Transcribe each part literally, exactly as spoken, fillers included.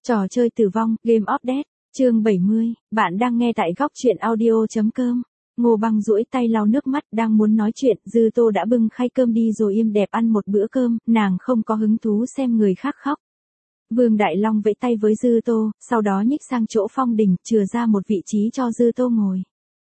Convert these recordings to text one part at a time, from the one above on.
Trò chơi tử vong, Game of Death, chương bảy mươi, bạn đang nghe tại góc truyện audio.com. Ngô Băng duỗi tay lau nước mắt đang muốn nói chuyện, Dư Tô đã bưng khay cơm đi rồi im đẹp ăn một bữa cơm, nàng không có hứng thú xem người khác khóc. Vương Đại Long vẫy tay với Dư Tô, sau đó nhích sang chỗ Phong Đình, chừa ra một vị trí cho Dư Tô ngồi.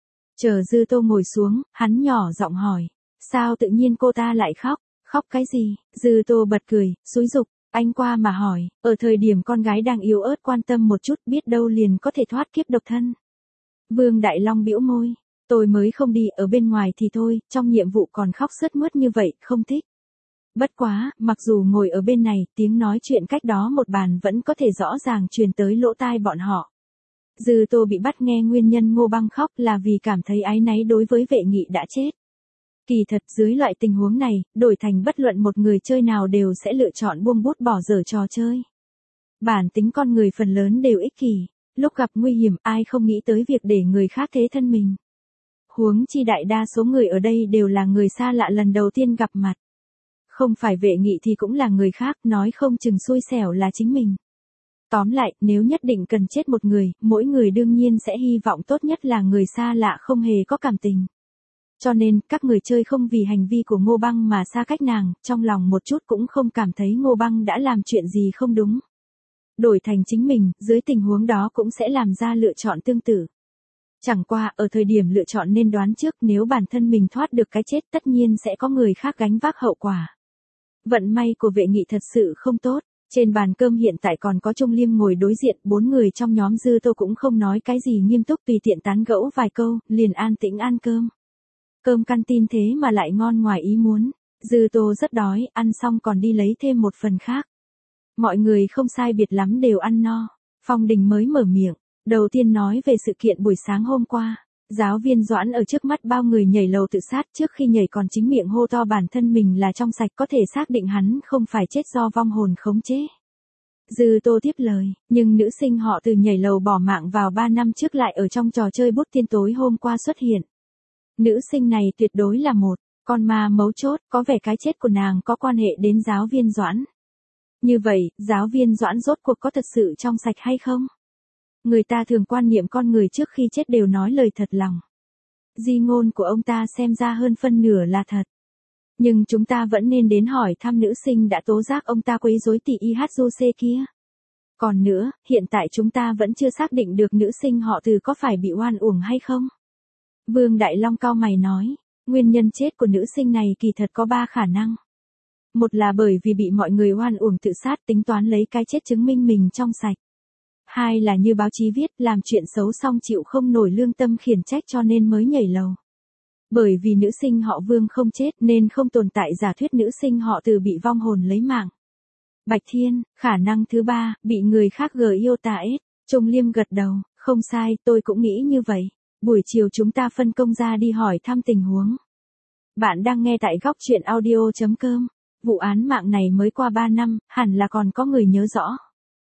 Chờ Dư Tô ngồi xuống, hắn nhỏ giọng hỏi, sao tự nhiên cô ta lại khóc, khóc cái gì? Dư Tô bật cười, xúi giục. Anh qua mà hỏi, ở thời điểm con gái đang yếu ớt quan tâm một chút biết đâu liền có thể thoát kiếp độc thân. Vương Đại Long bĩu môi, tôi mới không đi, ở bên ngoài thì thôi, trong nhiệm vụ còn khóc sướt mướt như vậy, không thích. Bất quá, mặc dù ngồi ở bên này, tiếng nói chuyện cách đó một bàn vẫn có thể rõ ràng truyền tới lỗ tai bọn họ. Dư Tô bị bắt nghe nguyên nhân Ngô Băng khóc là vì cảm thấy áy náy đối với Vệ Nghị đã chết. Kỳ thật dưới loại tình huống này, đổi thành bất luận một người chơi nào đều sẽ lựa chọn buông bút bỏ dở trò chơi. Bản tính con người phần lớn đều ích kỷ, lúc gặp nguy hiểm ai không nghĩ tới việc để người khác thế thân mình. Huống chi đại đa số người ở đây đều là người xa lạ lần đầu tiên gặp mặt. Không phải Vệ Nghị thì cũng là người khác, nói không chừng xui xẻo là chính mình. Tóm lại, nếu nhất định cần chết một người, mỗi người đương nhiên sẽ hy vọng tốt nhất là người xa lạ không hề có cảm tình. Cho nên, các người chơi không vì hành vi của Ngô Băng mà xa cách nàng, trong lòng một chút cũng không cảm thấy Ngô Băng đã làm chuyện gì không đúng. Đổi thành chính mình, dưới tình huống đó cũng sẽ làm ra lựa chọn tương tự. Chẳng qua, ở thời điểm lựa chọn nên đoán trước nếu bản thân mình thoát được cái chết tất nhiên sẽ có người khác gánh vác hậu quả. Vận may của Vệ Nghị thật sự không tốt. Trên bàn cơm hiện tại còn có Trung Liêm ngồi đối diện, bốn người trong nhóm Dư Tô cũng không nói cái gì nghiêm túc, tùy tiện tán gẫu vài câu, liền an tĩnh ăn cơm. Cơm canteen thế mà lại ngon ngoài ý muốn. Dư Tô rất đói, ăn xong còn đi lấy thêm một phần khác. Mọi người không sai biệt lắm đều ăn no. Phong Đình mới mở miệng. Đầu tiên nói về sự kiện buổi sáng hôm qua. Giáo viên Doãn ở trước mắt bao người nhảy lầu tự sát, trước khi nhảy còn chính miệng hô to bản thân mình là trong sạch, có thể xác định hắn không phải chết do vong hồn khống chế. Dư Tô tiếp lời, nhưng nữ sinh họ Từ nhảy lầu bỏ mạng vào ba năm trước lại ở trong trò chơi bút tiên tối hôm qua xuất hiện. Nữ sinh này tuyệt đối là một con ma mấu chốt, có vẻ cái chết của nàng có quan hệ đến giáo viên Doãn. Như vậy, giáo viên Doãn rốt cuộc có thật sự trong sạch hay không? Người ta thường quan niệm con người trước khi chết đều nói lời thật lòng. Di ngôn của ông ta xem ra hơn phân nửa là thật. Nhưng chúng ta vẫn nên đến hỏi thăm nữ sinh đã tố giác ông ta quấy rối tỷ i hát du xê kia. Còn nữa, hiện tại chúng ta vẫn chưa xác định được nữ sinh họ Từ có phải bị oan uổng hay không. Vương Đại Long cau mày nói, nguyên nhân chết của nữ sinh này kỳ thật có ba khả năng. Một là bởi vì bị mọi người oan uổng tự sát, tính toán lấy cái chết chứng minh mình trong sạch. Hai là như báo chí viết, làm chuyện xấu xong chịu không nổi lương tâm khiển trách cho nên mới nhảy lầu. Bởi vì nữ sinh họ Vương không chết nên không tồn tại giả thuyết nữ sinh họ Từ bị vong hồn lấy mạng. Bạch Thiên, khả năng thứ ba, bị người khác gờ yêu tà ết. Trung Liêm gật đầu, không sai, tôi cũng nghĩ như vậy. Buổi chiều chúng ta phân công ra đi hỏi thăm tình huống. Bạn đang nghe tại góc truyện audio.com. Vụ án mạng này mới qua ba năm, hẳn là còn có người nhớ rõ.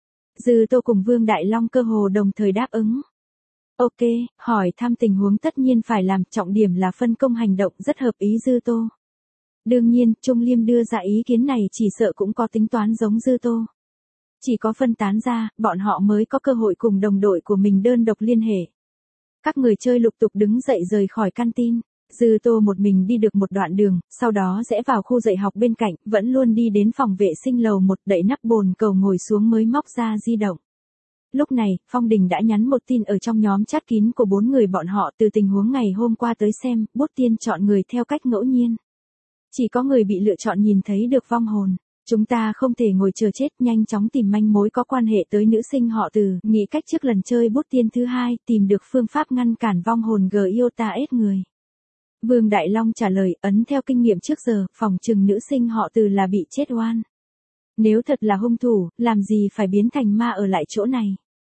Dư Tô cùng Vương Đại Long cơ hồ đồng thời đáp ứng. Ok, hỏi thăm tình huống tất nhiên phải làm, trọng điểm là phân công hành động, rất hợp ý Dư Tô. Đương nhiên, Trung Liêm đưa ra ý kiến này chỉ sợ cũng có tính toán giống Dư Tô. Chỉ có phân tán ra, bọn họ mới có cơ hội cùng đồng đội của mình đơn độc liên hệ. Các người chơi lục tục đứng dậy rời khỏi canteen. Dư Tô một mình đi được một đoạn đường, sau đó rẽ vào khu dạy học bên cạnh, vẫn luôn đi đến phòng vệ sinh lầu một, đậy nắp bồn cầu ngồi xuống mới móc ra di động. Lúc này, Phong Đình đã nhắn một tin ở trong nhóm chat kín của bốn người bọn họ, từ tình huống ngày hôm qua tới xem, bút tiên chọn người theo cách ngẫu nhiên. Chỉ có người bị lựa chọn nhìn thấy được vong hồn. Chúng ta không thể ngồi chờ chết, nhanh chóng tìm manh mối có quan hệ tới nữ sinh họ Từ, nghĩ cách trước lần chơi bút tiên thứ hai, tìm được phương pháp ngăn cản vong hồn gờ yêu ta ết người. Vương Đại Long trả lời, ấn theo kinh nghiệm trước giờ, phòng trừng nữ sinh họ Từ là bị chết oan. Nếu thật là hung thủ, làm gì phải biến thành ma ở lại chỗ này.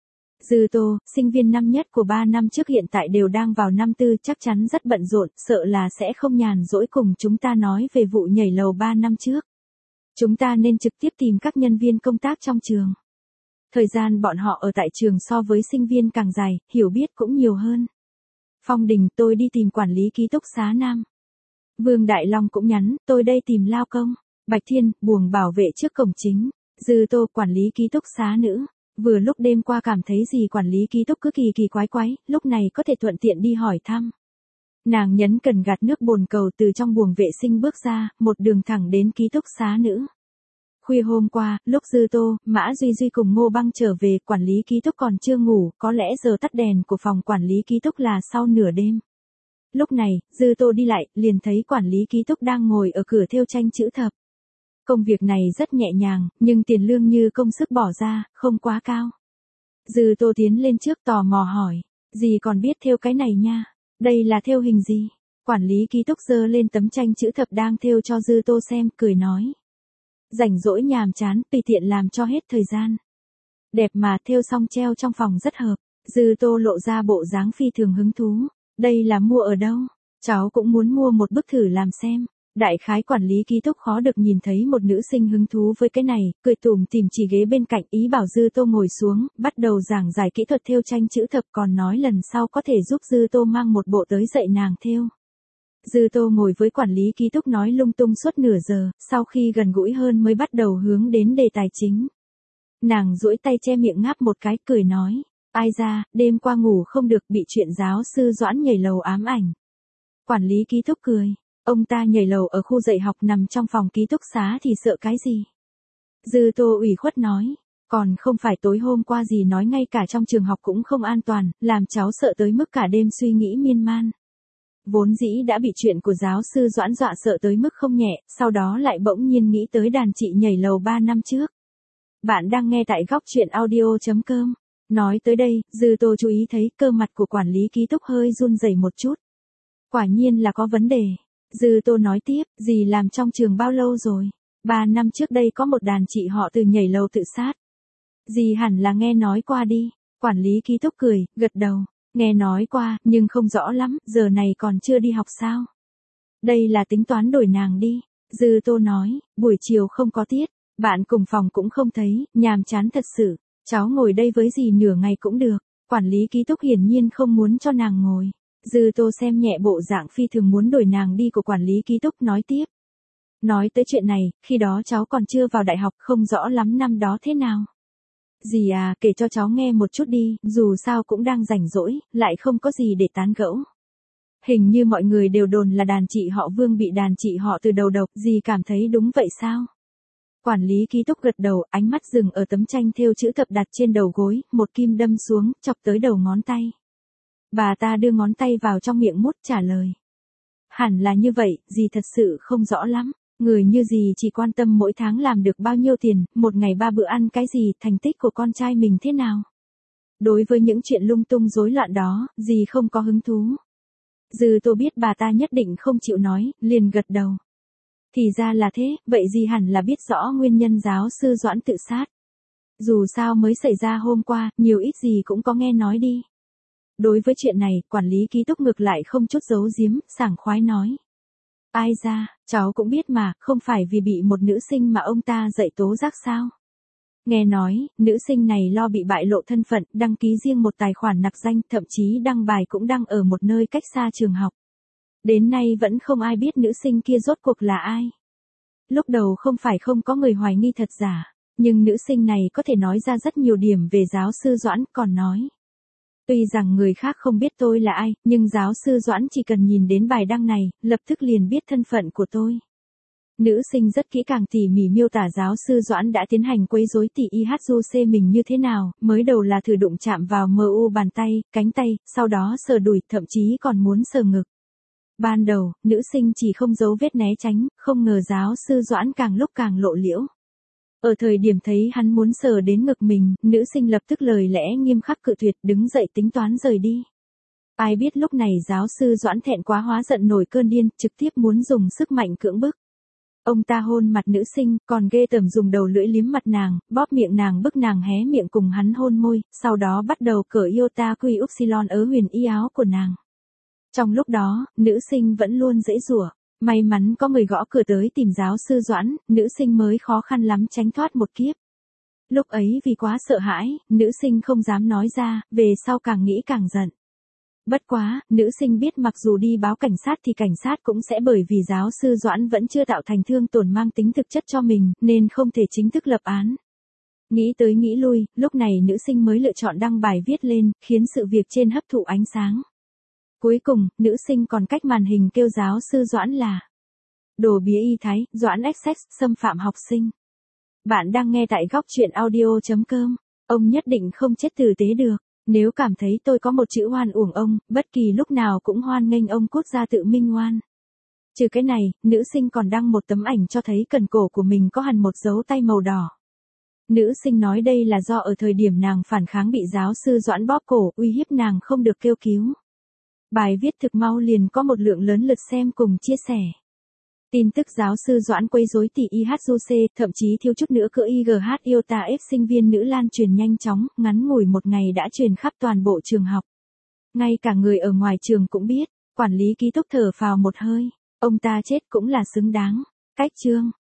Dư Tô, sinh viên năm nhất của ba năm trước hiện tại đều đang vào năm tư, chắc chắn rất bận rộn, sợ là sẽ không nhàn rỗi cùng chúng ta nói về vụ nhảy lầu ba năm trước. Chúng ta nên trực tiếp tìm các nhân viên công tác trong trường. Thời gian bọn họ ở tại trường so với sinh viên càng dài, hiểu biết cũng nhiều hơn. Phong Đình, tôi đi tìm quản lý ký túc xá nam. Vương Đại Long cũng nhắn, tôi đây tìm lao công. Bạch Thiên, buồng bảo vệ trước cổng chính. Dư Tô, quản lý ký túc xá nữ. Vừa lúc đêm qua cảm thấy gì quản lý ký túc cứ kỳ kỳ quái quái, lúc này có thể thuận tiện đi hỏi thăm. Nàng nhấn cần gạt nước bồn cầu từ trong buồng vệ sinh bước ra, một đường thẳng đến ký túc xá nữ. Khuya hôm qua, lúc Dư Tô, Mã Duy Duy cùng Ngô Băng trở về, quản lý ký túc còn chưa ngủ, có lẽ giờ tắt đèn của phòng quản lý ký túc là sau nửa đêm. Lúc này, Dư Tô đi lại, liền thấy quản lý ký túc đang ngồi ở cửa thêu tranh chữ thập. Công việc này rất nhẹ nhàng, nhưng tiền lương như công sức bỏ ra, không quá cao. Dư Tô tiến lên trước tò mò hỏi, dì còn biết thêu cái này nha, đây là thêu hình gì? Quản lý ký túc giơ lên tấm tranh chữ thập đang thêu cho Dư Tô xem, cười nói. Rảnh rỗi nhàm chán, tùy tiện làm cho hết thời gian. Đẹp mà, thêu xong treo trong phòng rất hợp. Dư Tô lộ ra bộ dáng phi thường hứng thú. Đây là mua ở đâu? Cháu cũng muốn mua một bức thử làm xem. Đại khái quản lý ký túc khó được nhìn thấy một nữ sinh hứng thú với cái này, cười tủm tỉm chỉ ghế bên cạnh, ý bảo Dư Tô ngồi xuống, bắt đầu giảng giải kỹ thuật thêu tranh chữ thập, còn nói lần sau có thể giúp Dư Tô mang một bộ tới dạy nàng thêu. Dư Tô ngồi với quản lý ký túc nói lung tung suốt nửa giờ, sau khi gần gũi hơn mới bắt đầu hướng đến đề tài chính. Nàng duỗi tay che miệng ngáp một cái, cười nói, ai ra, đêm qua ngủ không được, bị chuyện giáo sư Doãn nhảy lầu ám ảnh. Quản lý ký túc cười, ông ta nhảy lầu ở khu dạy học nằm trong phòng ký túc xá thì sợ cái gì? Dư Tô ủy khuất nói, còn không phải tối hôm qua gì nói ngay cả trong trường học cũng không an toàn, làm cháu sợ tới mức cả đêm suy nghĩ miên man. Vốn dĩ đã bị chuyện của giáo sư Doãn dọa sợ tới mức không nhẹ, sau đó lại bỗng nhiên nghĩ tới đàn chị nhảy lầu ba năm trước. Bạn đang nghe tại góc truyện audio chấm com. Nói tới đây, Dư Tô chú ý thấy cơ mặt của quản lý ký túc hơi run rẩy một chút. Quả nhiên là có vấn đề. Dư Tô nói tiếp, dì làm trong trường bao lâu rồi? Ba năm trước đây có một đàn chị họ từ nhảy lầu tự sát. Dì hẳn là nghe nói qua đi. Quản lý ký túc cười, gật đầu. Nghe nói qua, nhưng không rõ lắm, giờ này còn chưa đi học sao? Đây là tính toán đổi nàng đi. Dư Tô nói, buổi chiều không có tiết, bạn cùng phòng cũng không thấy, nhàm chán thật sự. Cháu ngồi đây với dì nửa ngày cũng được. Quản lý ký túc hiển nhiên không muốn cho nàng ngồi. Dư Tô xem nhẹ bộ dạng phi thường muốn đổi nàng đi của quản lý ký túc, nói tiếp. Nói tới chuyện này, khi đó cháu còn chưa vào đại học, không rõ lắm năm đó thế nào. Dì à, kể cho cháu nghe một chút đi, dù sao cũng đang rảnh rỗi, lại không có gì để tán gẫu. Hình như mọi người đều đồn là đàn chị họ Vương bị đàn chị họ Từ đầu độc, dì cảm thấy đúng vậy sao? Quản lý ký túc gật đầu, ánh mắt dừng ở tấm tranh thêu chữ thập đặt trên đầu gối, một kim đâm xuống, chọc tới đầu ngón tay. Bà ta đưa ngón tay vào trong miệng mút, trả lời. Hẳn là như vậy, dì thật sự không rõ lắm. Người như dì chỉ quan tâm mỗi tháng làm được bao nhiêu tiền, một ngày ba bữa ăn cái gì, thành tích của con trai mình thế nào. Đối với những chuyện lung tung rối loạn đó, dì không có hứng thú. Dư Tô biết bà ta nhất định không chịu nói, liền gật đầu. Thì ra là thế, vậy dì hẳn là biết rõ nguyên nhân giáo sư Doãn tự sát. Dù sao mới xảy ra hôm qua, nhiều ít gì cũng có nghe nói đi. Đối với chuyện này, quản lý ký túc ngược lại không chút giấu giếm, sảng khoái nói. Ai ra, cháu cũng biết mà, không phải vì bị một nữ sinh mà ông ta dạy tố giác sao. Nghe nói, nữ sinh này lo bị bại lộ thân phận, đăng ký riêng một tài khoản nặc danh, thậm chí đăng bài cũng đăng ở một nơi cách xa trường học. Đến nay vẫn không ai biết nữ sinh kia rốt cuộc là ai. Lúc đầu không phải không có người hoài nghi thật giả, nhưng nữ sinh này có thể nói ra rất nhiều điểm về giáo sư Doãn, còn nói. Tuy rằng người khác không biết tôi là ai, nhưng giáo sư Doãn chỉ cần nhìn đến bài đăng này, lập tức liền biết thân phận của tôi. Nữ sinh rất kỹ càng tỉ mỉ miêu tả giáo sư Doãn đã tiến hành quấy rối tỷ i hát du xê mình như thế nào, mới đầu là thử đụng chạm vào mờ u bàn tay, cánh tay, sau đó sờ đùi, thậm chí còn muốn sờ ngực. Ban đầu, nữ sinh chỉ không giấu vết né tránh, không ngờ giáo sư Doãn càng lúc càng lộ liễu. Ở thời điểm thấy hắn muốn sờ đến ngực mình, nữ sinh lập tức lời lẽ nghiêm khắc cự tuyệt, đứng dậy tính toán rời đi. Ai biết lúc này giáo sư Doãn thẹn quá hóa giận nổi cơn điên, trực tiếp muốn dùng sức mạnh cưỡng bức. Ông ta hôn mặt nữ sinh, còn ghê tởm dùng đầu lưỡi liếm mặt nàng, bóp miệng nàng bức nàng hé miệng cùng hắn hôn môi, sau đó bắt đầu cởi iota quy upsilon ớ huyền y áo của nàng. Trong lúc đó, nữ sinh vẫn luôn giãy giụa. May mắn có người gõ cửa tới tìm giáo sư Doãn, nữ sinh mới khó khăn lắm tránh thoát một kiếp. Lúc ấy vì quá sợ hãi, nữ sinh không dám nói ra, về sau càng nghĩ càng giận. Bất quá, nữ sinh biết mặc dù đi báo cảnh sát thì cảnh sát cũng sẽ bởi vì giáo sư Doãn vẫn chưa tạo thành thương tổn mang tính thực chất cho mình, nên không thể chính thức lập án. Nghĩ tới nghĩ lui, lúc này nữ sinh mới lựa chọn đăng bài viết lên, khiến sự việc trên hấp thụ ánh sáng. Cuối cùng, nữ sinh còn cách màn hình kêu giáo sư Doãn là đồ bía y thái, Doãn ích ích, xâm phạm học sinh. Bạn đang nghe tại góc chuyện audio chấm com. Ông nhất định không chết tử tế được. Nếu cảm thấy tôi có một chữ oan uổng ông, bất kỳ lúc nào cũng hoan nghênh ông cút ra tự minh oan. Trừ cái này, nữ sinh còn đăng một tấm ảnh cho thấy cần cổ của mình có hằn một dấu tay màu đỏ. Nữ sinh nói đây là do ở thời điểm nàng phản kháng bị giáo sư Doãn bóp cổ, uy hiếp nàng không được kêu cứu. Bài viết thực mau liền có một lượng lớn lượt xem cùng chia sẻ. Tin tức giáo sư Doãn quấy rối tỷ i hát du xê, thậm chí thiếu chút nữa cỡ i giê hát Iota F sinh viên nữ lan truyền nhanh chóng, ngắn ngủi một ngày đã truyền khắp toàn bộ trường học. Ngay cả người ở ngoài trường cũng biết, quản lý ký túc thở phào một hơi, ông ta chết cũng là xứng đáng. Cách chương